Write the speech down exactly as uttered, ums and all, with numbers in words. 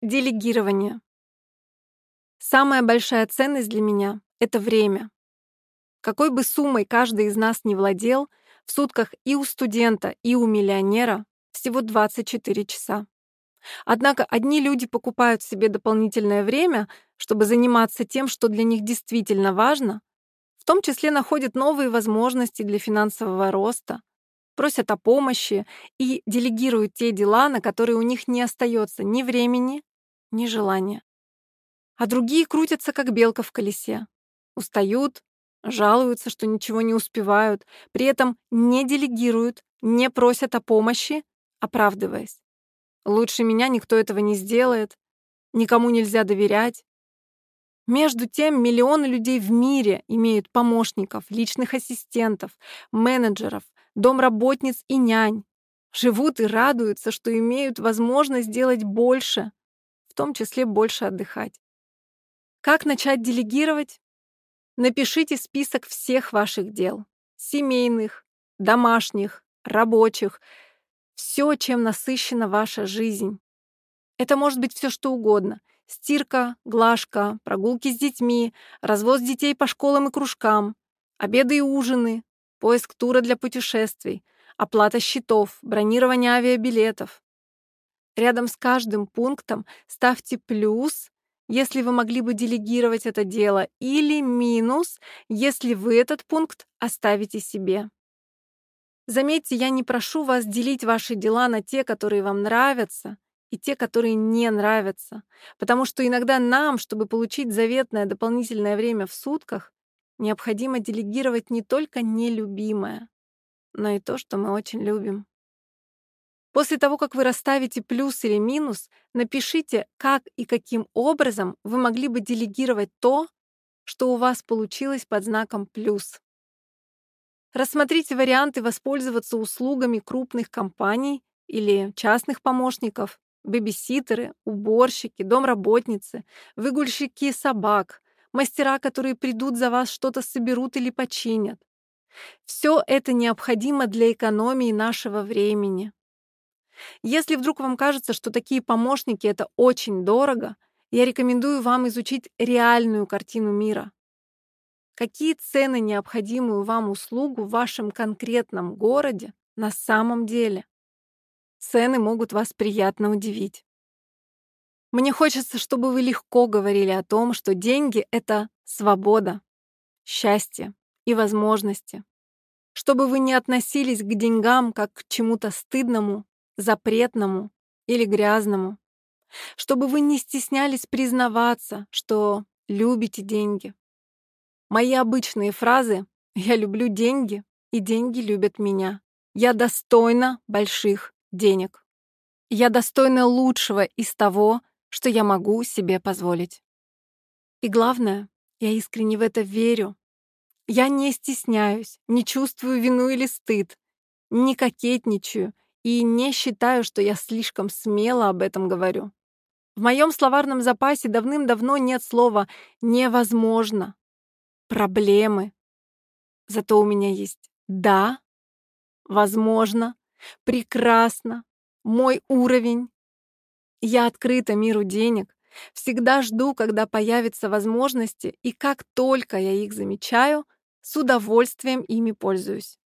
Делегирование. Самая большая ценность для меня — это время. Какой бы суммой каждый из нас не владел, в сутках и у студента, и у миллионера всего двадцать четыре часа. Однако одни люди покупают себе дополнительное время, чтобы заниматься тем, что для них действительно важно, в том числе находят новые возможности для финансового роста, просят о помощи и делегируют те дела, на которые у них не остается ни времени, ни желания. А другие крутятся, как белка в колесе. Устают, жалуются, что ничего не успевают, при этом не делегируют, не просят о помощи, оправдываясь. Лучше меня никто этого не сделает, никому нельзя доверять. Между тем, миллионы людей в мире имеют помощников, личных ассистентов, менеджеров, домработниц и нянь. Живут и радуются, что имеют возможность делать больше, в том числе больше отдыхать. Как начать делегировать? Напишите список всех ваших дел. Семейных, домашних, рабочих. Все, чем насыщена ваша жизнь. Это может быть все что угодно. Стирка, глажка, прогулки с детьми, развоз детей по школам и кружкам, обеды и ужины, поиск тура для путешествий, оплата счетов, бронирование авиабилетов. Рядом с каждым пунктом ставьте плюс, если вы могли бы делегировать это дело, или минус, если вы этот пункт оставите себе. Заметьте, я не прошу вас делить ваши дела на те, которые вам нравятся, и те, которые не нравятся, потому что иногда нам, чтобы получить заветное дополнительное время в сутках, необходимо делегировать не только нелюбимое, но и то, что мы очень любим. После того, как вы расставите плюс или минус, напишите, как и каким образом вы могли бы делегировать то, что у вас получилось под знаком плюс. Рассмотрите варианты воспользоваться услугами крупных компаний или частных помощников, бэбиситеры, уборщики, домработницы, выгульщики собак, мастера, которые придут за вас, что-то соберут или починят. Все это необходимо для экономии нашего времени. Если вдруг вам кажется, что такие помощники — это очень дорого, я рекомендую вам изучить реальную картину мира. Какие цены необходимую вам услугу в вашем конкретном городе на самом деле? Цены могут вас приятно удивить. Мне хочется, чтобы вы легко говорили о том, что деньги — это свобода, счастье и возможности. Чтобы вы не относились к деньгам как к чему-то стыдному, запретному или грязному. Чтобы вы не стеснялись признаваться, что любите деньги. Мои обычные фразы «я люблю деньги» и «деньги любят меня». Я достойна больших денег. Я достойна лучшего из того, что я могу себе позволить. И главное, я искренне в это верю. Я не стесняюсь, не чувствую вину или стыд, не кокетничаю и не считаю, что я слишком смело об этом говорю. В моем словарном запасе давным-давно нет слова «невозможно», «проблемы». Зато у меня есть «да», «возможно», «прекрасно», «мой уровень». Я открыта миру денег, всегда жду, когда появятся возможности, и как только я их замечаю, с удовольствием ими пользуюсь.